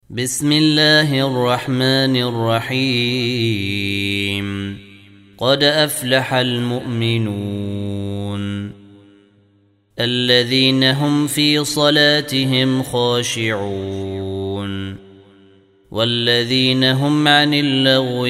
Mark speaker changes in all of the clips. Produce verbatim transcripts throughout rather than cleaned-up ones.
Speaker 1: بسم الله الرحمن الرحيم. قد أفلح المؤمنون الذين هم في صلاتهم خاشعون والذين هم عن اللغو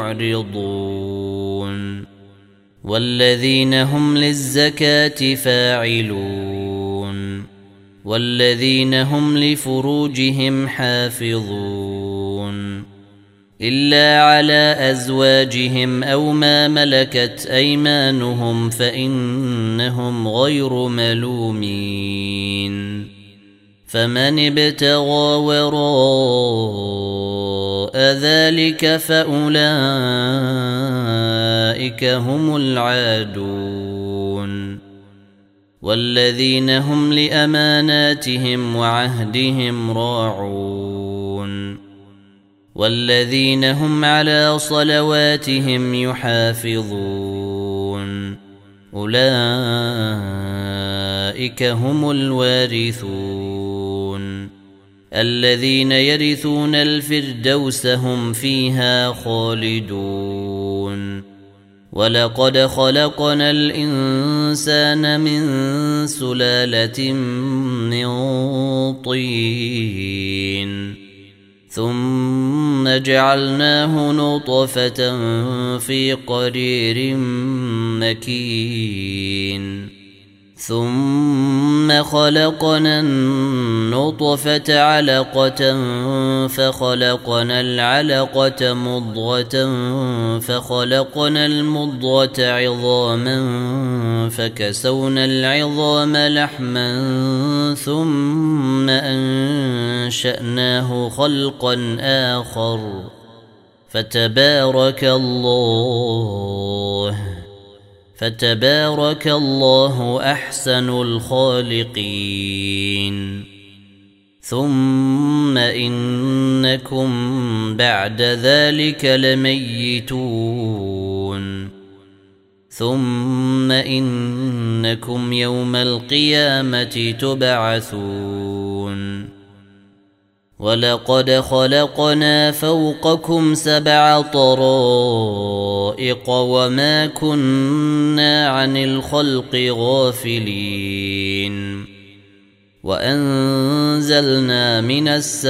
Speaker 1: معرضون والذين هم للزكاة فاعلون والذين هم لفروجهم حافظون إلا على أزواجهم أو ما ملكت أيمانهم فإنهم غير ملومين. فمن ابتغى وراء ذلك فأولئك هم العادون والذين هم لأماناتهم وعهدهم راعون والذين هم على صلواتهم يحافظون أولئك هم الوارثون الذين يرثون الفردوس هم فيها خالدون. ولقد خلقنا الإنسان من سلالة من طين ثم جعلناه نطفة في قرير مكين ثم خلقنا النطفة علقة فخلقنا العلقة مضغة فخلقنا المضغة عظاما فكسونا العظام لحما ثم أنشأناه خلقا آخر فتبارك الله فتبارك الله أحسن الخالقين. ثم إنكم بعد ذلك لميتون ثم إنكم يوم القيامة تبعثون. ولقد خلقنا فوقكم سبع طرائق وما كنا عن الخلق غافلين وأنزلنا من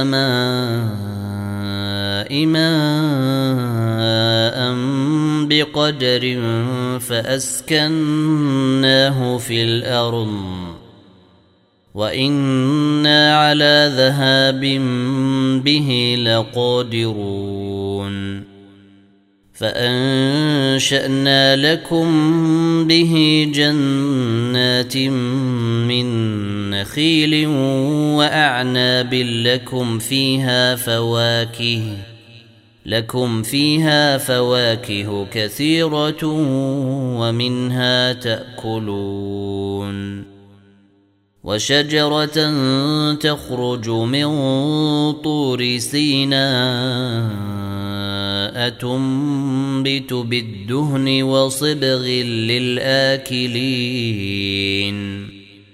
Speaker 1: السماء ماء بقدر فأسكناه في الأرض وإنا على ذهاب به لقادرون. فأنشأنا لكم به جنات من نخيل وأعناب لكم فيها فواكه لكم فيها فواكه كثيرة ومنها تأكلون. وشجرة تخرج من طور سيناء تنبت بالدهن وصبغ للآكلين.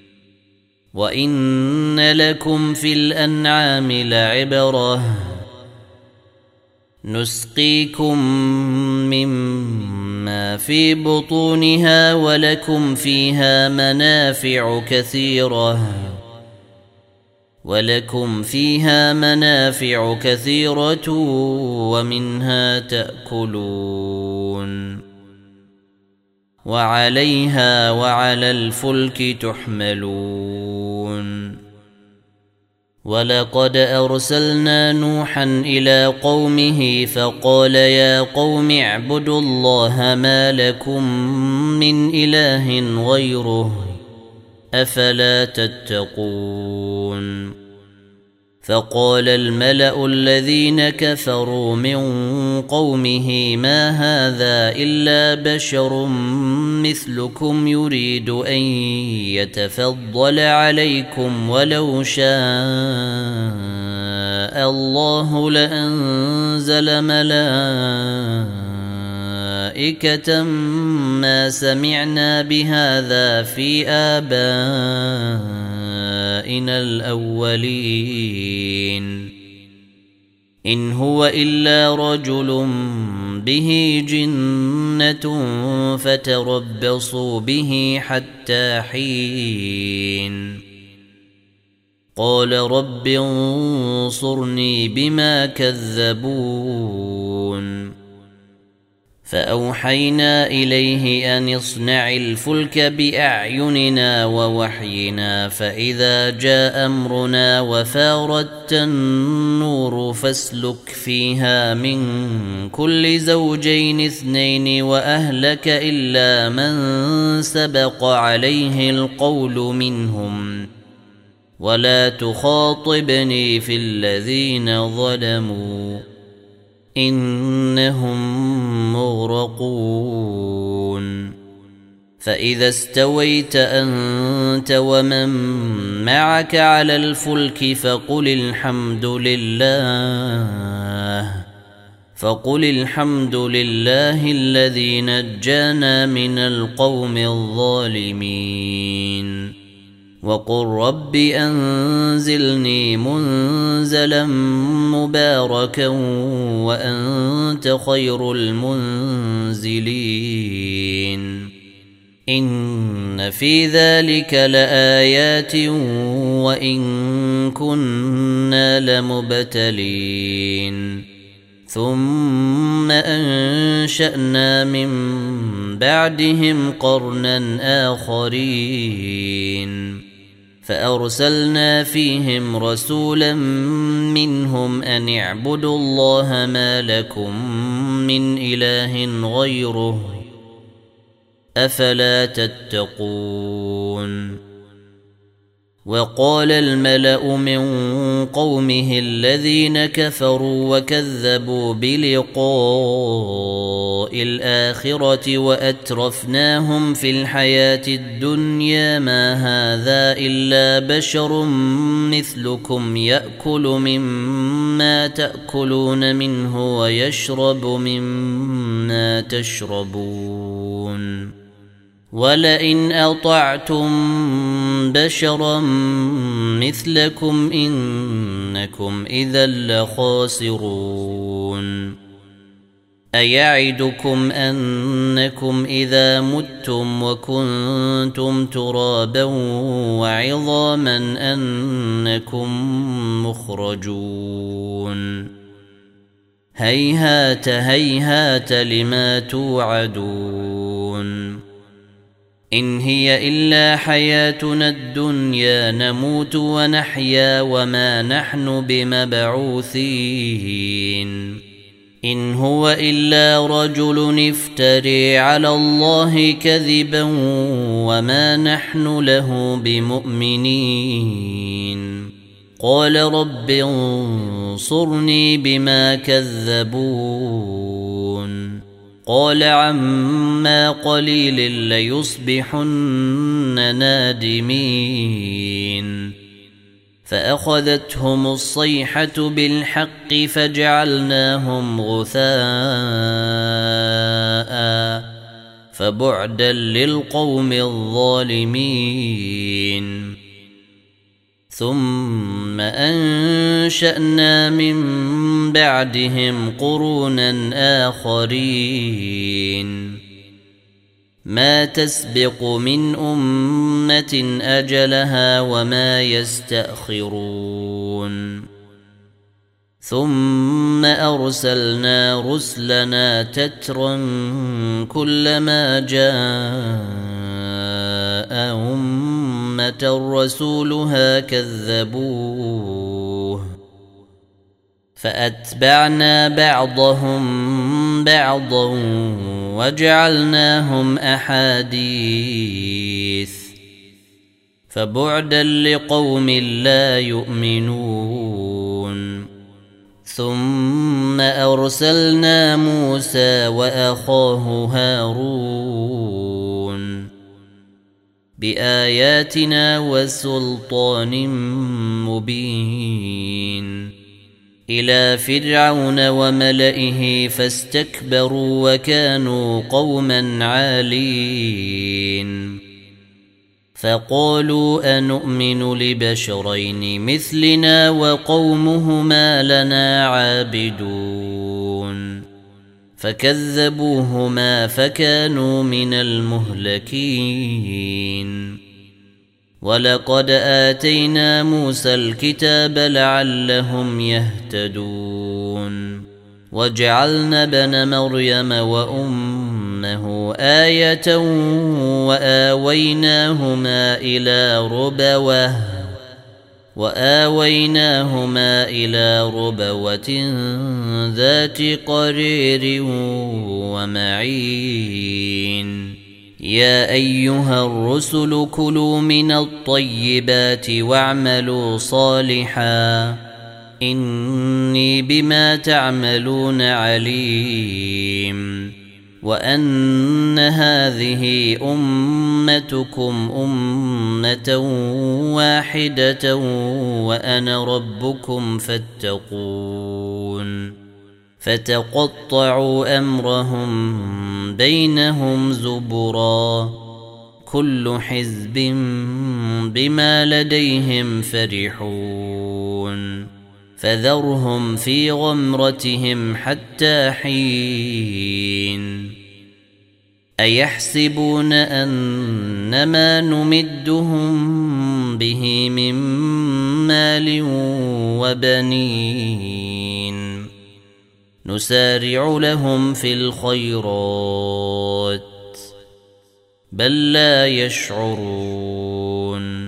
Speaker 1: وإن لكم في الأنعام لعبرة نسقيكم مما في بطونها ولكم فيها منافع كثيرة ولكم فيها منافع كثيرة ومنها تأكلون وعليها وعلى الفلك تحملون. ولقد أرسلنا نوحا إلى قومه فقال يا قوم اعبدوا الله ما لكم من إله غيره أفلا تتقون. فقال الملأ الذين كفروا من قومه ما هذا إلا بشر مثلكم يريد أن يتفضل عليكم ولو شاء الله لأنزل ملائكة ما سمعنا بهذا في آبائنا الأولين إن هو إلا رجل به جنة فتربصوا به حتى حين قال رب انصرني بما كذبون فأوحينا إليه أن اصنع الفلك بأعيننا ووحينا فإذا جاء أمرنا وفاردت النور فاسلك فيها من كل زوجين اثنين وأهلك إلا من سبق عليه القول منهم ولا تخاطبني في الذين ظلموا إنهم مغرقون فإذا استويت أنت ومن معك على الفلك فقل الحمد لله فقل الحمد لله الذي نجانا من القوم الظالمين وقل رب أنزلني منزلا مباركا وأنت خير المنزلين إن في ذلك لآيات وإن كنا لمبتلين ثم أنشأنا من بعدهم قرنا آخرين فأرسلنا فيهم رسولا منهم أن اعبدوا الله ما لكم من إله غيره أفلا تتقون وقال الملأ من قومه الذين كفروا وكذبوا بلقاء الآخرة وأترفناهم في الحياة الدنيا ما هذا إلا بشر مثلكم يأكل مما تأكلون منه ويشرب مما تشربون ولئن أطعتم بشرا مثلكم إنكم إذا لخاسرون أيعدكم أنكم إذا متم وكنتم ترابا وعظاما أنكم مخرجون هيهات هيهات لما توعدون إن هي إلا حياتنا الدنيا نموت ونحيا وما نحن بمبعوثين إن هو إلا رجل افتري على الله كذبا وما نحن له بمؤمنين قال رب انصرني بما كذبون قال عما قليل ليصبحن نادمين فأخذتهم الصيحة بالحق فجعلناهم غثاء فبعدا للقوم الظالمين ثم أنشأنا من بعدهم قرونا آخرين ما تسبق من أمة أجلها وما يستأخرون ثم أرسلنا رسلنا تترا كلما جاء أمة رسولها كذبوه فأتبعنا بعضهم بعضا وجعلناهم أحاديث فبعدا لقوم لا يؤمنون ثم أرسلنا موسى وأخاه هارون بآياتنا وسلطان مبين إلى فرعون وملئه فاستكبروا وكانوا قوما عالين فقالوا أنؤمن لبشرين مثلنا وقومهما لنا عابدون فكذبوهما فكانوا من المهلكين ولقد آتينا موسى الكتاب لعلهم يهتدون وجعلنا ابن مريم وأمه آية وآويناهما إلى ربوة وآويناهما إلى ربوة ذات قرير ومعين يا أيها الرسل كلوا من الطيبات واعملوا صالحا إني بما تعملون عليم وأن هذه أمتكم أمة واحدة وأنا ربكم فاتقون فتقطعوا أمرهم بينهم زبرا كل حزب بما لديهم فرحون فذرهم في غمرتهم حتى حين أيحسبون أنما نمدهم به من مال وبنين نسارع لهم في الخيرات بل لا يشعرون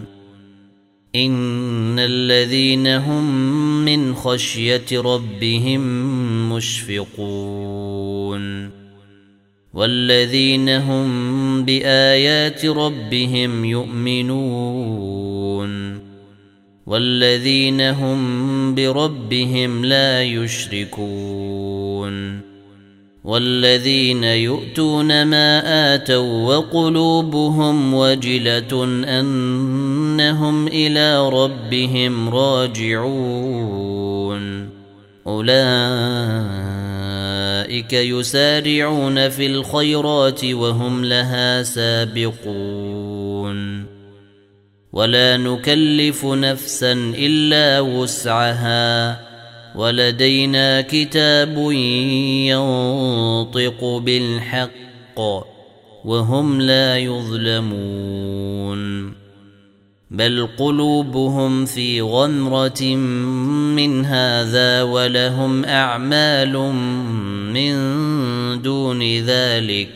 Speaker 1: إن الذين هم من خشية ربهم مشفقون والذين هم بآيات ربهم يؤمنون والذين هم بربهم لا يشركون والذين يؤتون ما آتوا وقلوبهم وجلة أنهم إلى ربهم راجعون أولئك يسارعون في الخيرات وهم لها سابقون ولا نكلف نفسا إلا وسعها ولدينا كتاب ينطق بالحق وهم لا يظلمون بل قلوبهم في غمرة من هذا ولهم أعمال من دون ذلك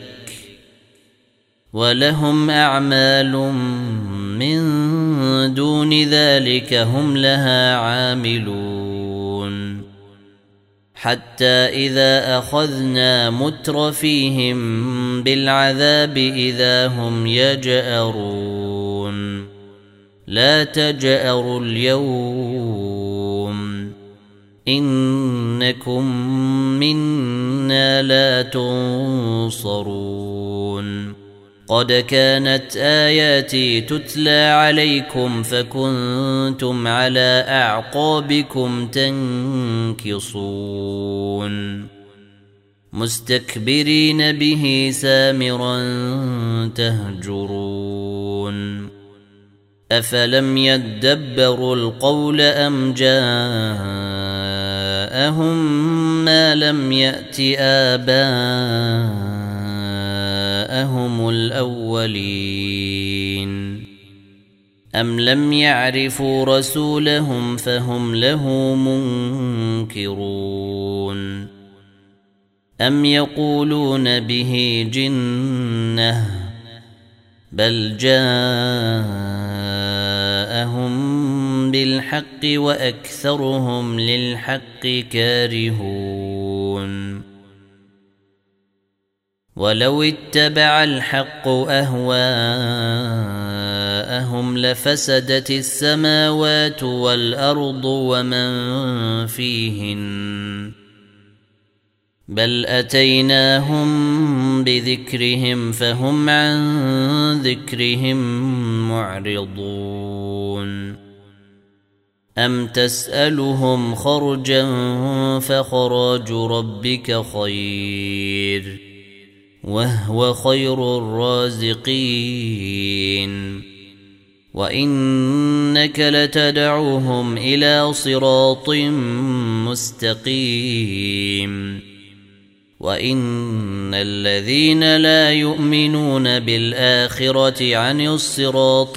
Speaker 1: ولهم أعمال من دون ذلك هم لها عاملون حتى إذا أخذنا مترفيهم بالعذاب إذا هم يجأرون لا تجأروا اليوم إنكم منا لا تنصرون قد كانت آياتي تتلى عليكم فكنتم على أعقابكم تنكصون مستكبرين به سامرا تهجرون أفلم يدبروا القول أم جاءهم ما لم يأت آباءهم الأولين أم لم يعرفوا رسولهم فهم له منكرون أم يقولون به جنة بل جاءهم بالحق وأكثرهم للحق كارهون ولو اتبع الحق أهواءهم لفسدت السماوات والأرض ومن فيهن بل أتيناهم بذكرهم فهم عن ذكرهم معرضون أم تسألهم خرجا فخراج ربك خير وهو خير الرازقين وإنك لتدعوهم إلى صراط مستقيم وإن الذين لا يؤمنون بالآخرة عن الصراط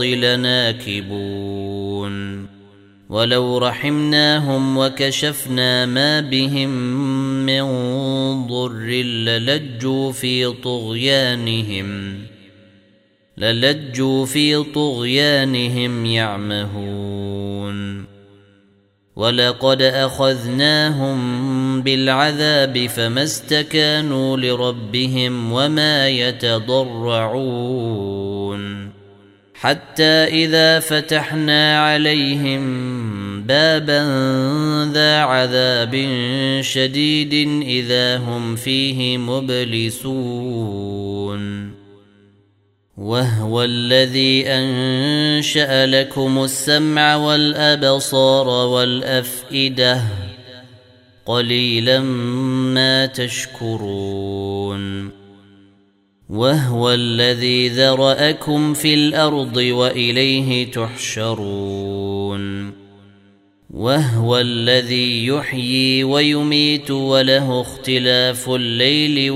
Speaker 1: لناكبون ولو رحمناهم وكشفنا ما بهم من ضر للجوا في طغيانهم للجوا في طغيانهم يعمهون ولقد أخذناهم بالعذاب فما استكانوا لربهم وما يتضرعون حتى إذا فتحنا عليهم بابا ذا عذاب شديد إذا هم فيه مبلسون وهو الذي أنشأ لكم السمع والأبصار والأفئدة قليلا ما تشكرون وهو الذي ذرأكم في الأرض وإليه تحشرون وهو الذي يحيي ويميت وله اختلاف الليل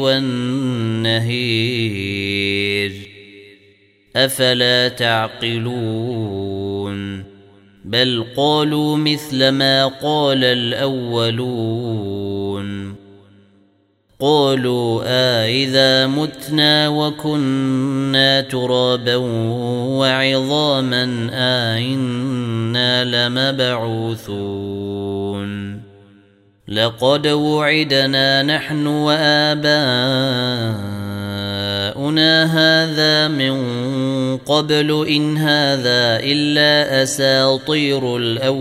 Speaker 1: والنهار أفلا تعقلون بل قالوا مثل ما قال الأولون قالوا آئذا متنا وكنا ترابا وعظاما آئنا لمبعوثون لقد وعدنا نحن وآباؤنا هذا من قبل إن هذا إلا أساطير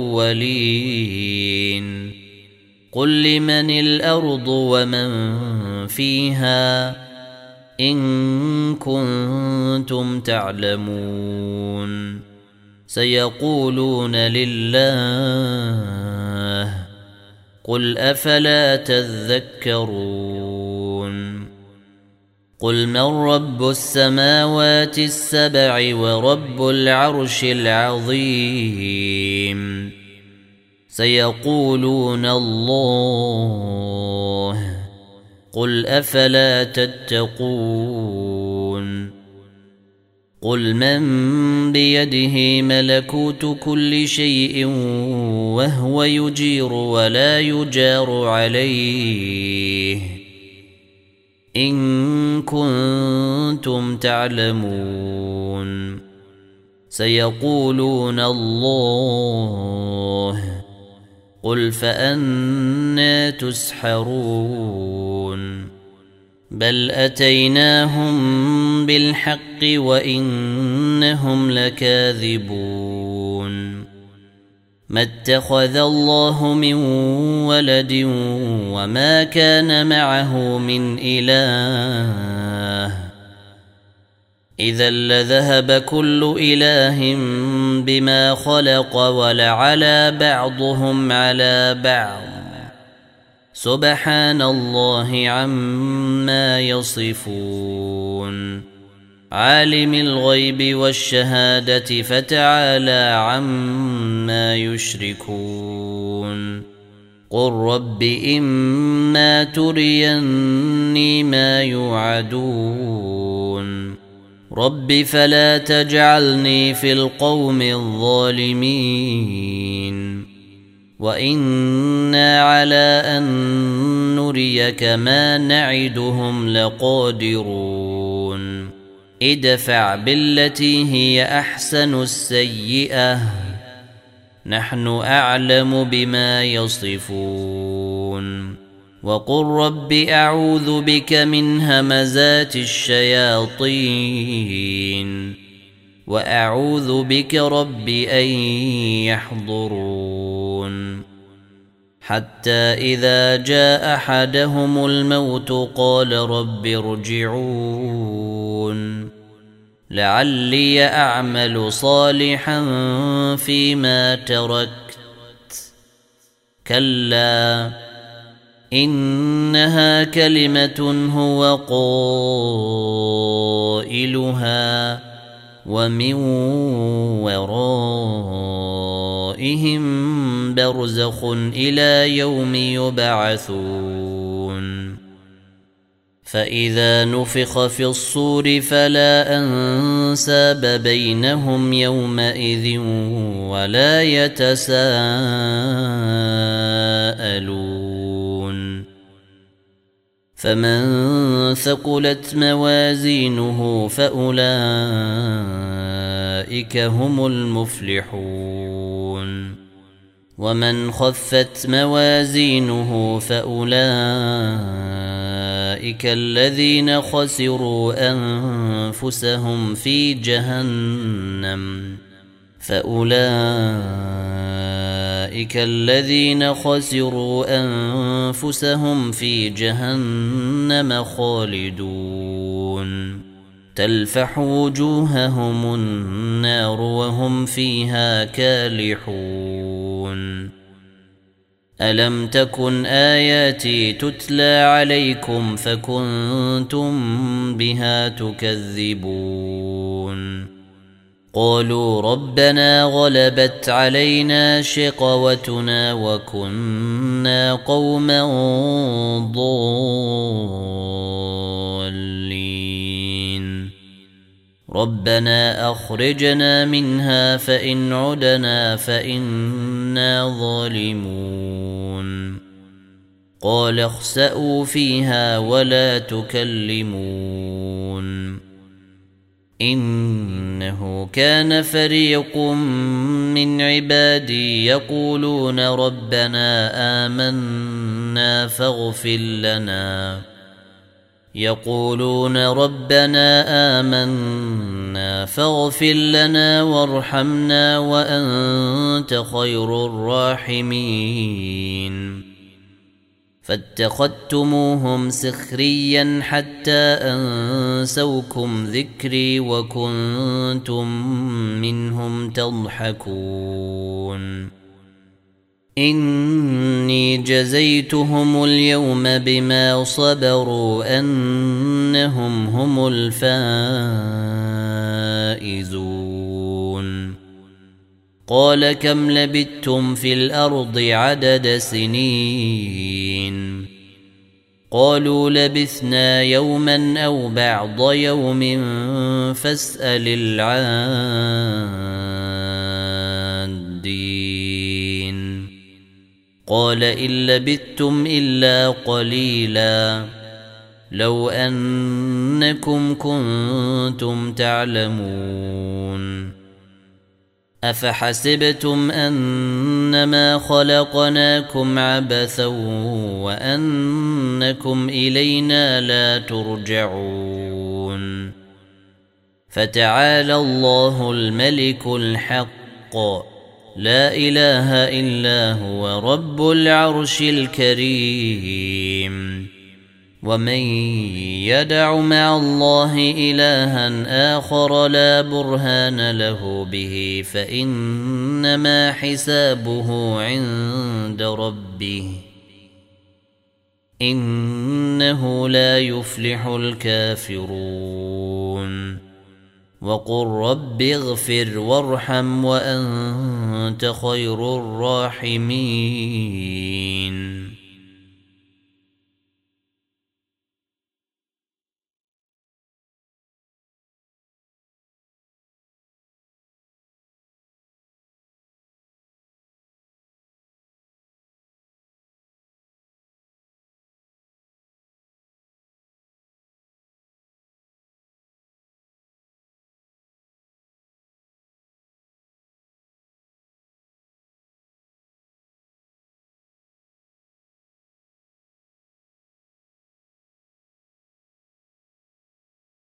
Speaker 1: الأولين قل لمن الأرض ومن فيها إن كنتم تعلمون سيقولون لله قل أفلا تذكرون قل من رب السماوات السبع ورب العرش العظيم سيقولون الله قل أفلا تتقون قل من بيده ملكوت كل شيء وهو يجير ولا يجار عليه إن كنتم تعلمون سيقولون الله قل فأنى تسحرون بل أتيناهم بالحق وإنهم لكاذبون ما اتخذ الله من ولد وما كان معه من إله إذا لذهب كل إله بما خلق ولعلى بعضهم على بعض سبحان الله عما يصفون عالم الغيب والشهادة فتعالى عما يشركون قل رب إما تريني ما يوعدون رب فلا تجعلني في القوم الظالمين وإنا على أن نريك ما نعدهم لقادرون ادفع بالتي هي أحسن السيئة نحن أعلم بما يصفون وقل رب أعوذ بك من همزات الشياطين وأعوذ بك رب أن يحضرون حتى إذا جاء أحدهم الموت قال رب ارجعون لعلي أعمل صالحا فيما تركت كلا إنها كلمة هو قائلها ومن ورائهم برزخ إلى يوم يبعثون فإذا نفخ في الصور فلا أنساب بينهم يومئذ ولا يتساءلون فمن ثقلت موازينه فأولئك هم المفلحون ومن خفت موازينه فأولئك الذين خسروا أنفسهم في جهنم فأولئك الذين خسروا أنفسهم في جهنم خالدون تلفح وجوههم النار وهم فيها كالحون ألم تكن آياتي تتلى عليكم فكنتم بها تكذبون قالوا ربنا غلبت علينا شقوتنا وكنا قوما ضالين ربنا أخرجنا منها فإن عدنا فإنا ظالمون قال اخسئوا فيها ولا تكلمون إنه كان فريق من عبادي يقولون ربنا آمنا فاغفر لنا يقولون ربنا آمنا فاغفر لنا وارحمنا وأنت خير الراحمين فاتخذتموهم سخريا حتى أنسوكم ذكري وكنتم منهم تضحكون إني جزيتهم اليوم بما صبروا أنهم هم الفائزون قال كم لبثتم في الأرض عدد سنين قالوا لبثنا يوما أو بعض يوم فاسأل العادين قال إن لبثتم إلا قليلا لو أنكم كنتم تعلمون أفحسبتم أنما خلقناكم عبثا وأنكم إلينا لا ترجعون فتعالى الله الملك الحق لا إله إلا هو رب العرش الكريم ومن يدع مع الله إلها آخر لا برهان له به فإنما حسابه عند ربه إنه لا يفلح الكافرون وقل رب اغفر وارحم وأنت خير الراحمين